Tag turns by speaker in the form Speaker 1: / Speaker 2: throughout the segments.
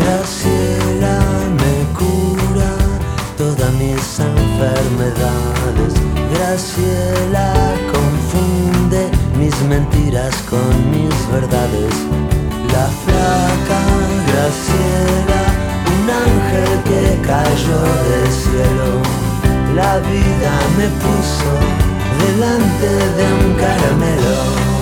Speaker 1: Graciela me cura todas mis enfermedades. Graciela confunde mis mentiras con mis verdades. La flaca Graciela, un ángel que cayó del cielo. La vida me puso delante de un caramelo.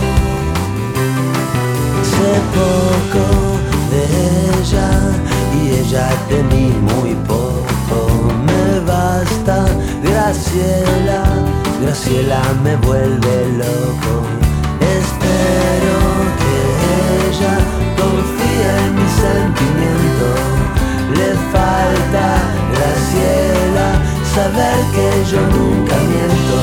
Speaker 1: Sé poco de ella y ella de mí muy poco. Me basta Graciela, Graciela me vuelve loco. Espero que ella confíe en mi sentimiento. Le falta Graciela saber que yo nunca miento.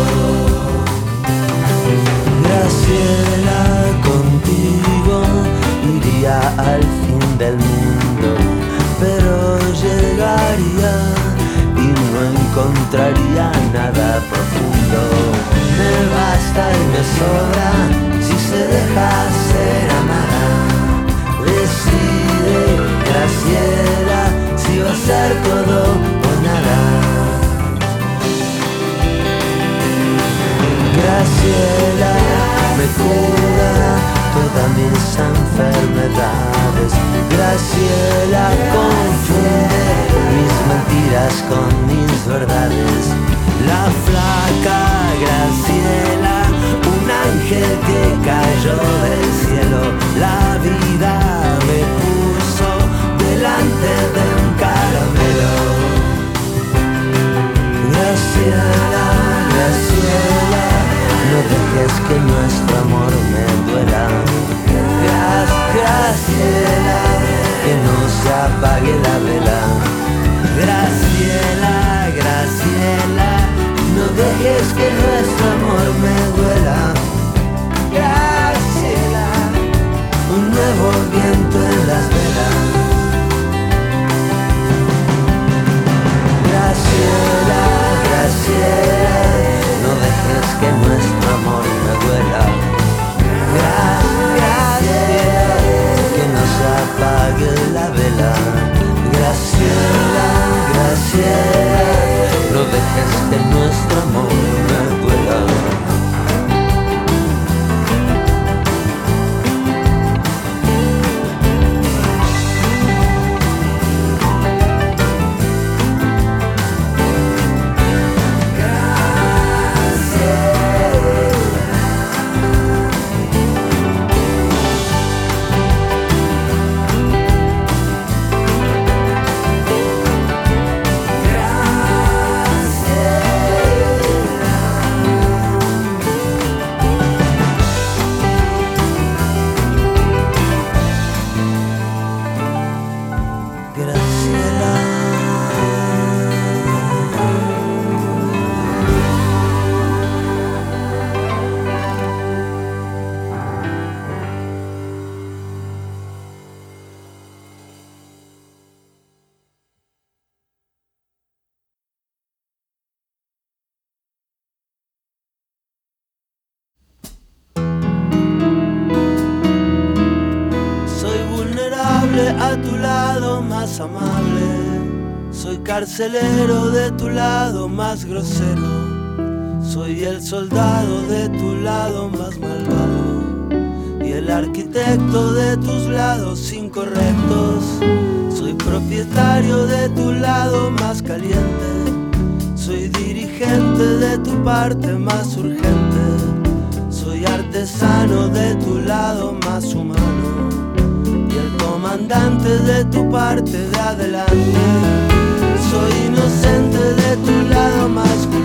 Speaker 1: Graciela, contigo iría al fin del mundo, pero llegaría y no encontraría nada profundo. Me basta y me sobra si se deja ser amada. Decide Graciela si va a ser todo o nada. Graciela me cura todas mis enfermedades. Graciela confunde mis mentiras con mis verdades. La flaca Graciela, un ángel que cayó del cielo. La vida me puso delante de un caramelo. Graciela, Graciela, no dejes que nuestro amor me duela. Graciela, que no se apague la vela. Graciela, Graciela, no dejes que nuestro amor me duela. Graciela, un nuevo viento en las velas. Graciela, Graciela, no dejes que nuestro amor me duela. Graciela, que no se apague la vela. Graciela, Graciela, no dejes que nuestro amor me duela. A tu lado más amable, soy carcelero de tu lado más grosero, soy el soldado de tu lado más malvado y el arquitecto de tus lados incorrectos. Soy propietario de tu lado más caliente, soy dirigente de tu parte más urgente, soy artesano de tu lado más humano, comandante de tu parte de adelante. Soy inocente de tu lado más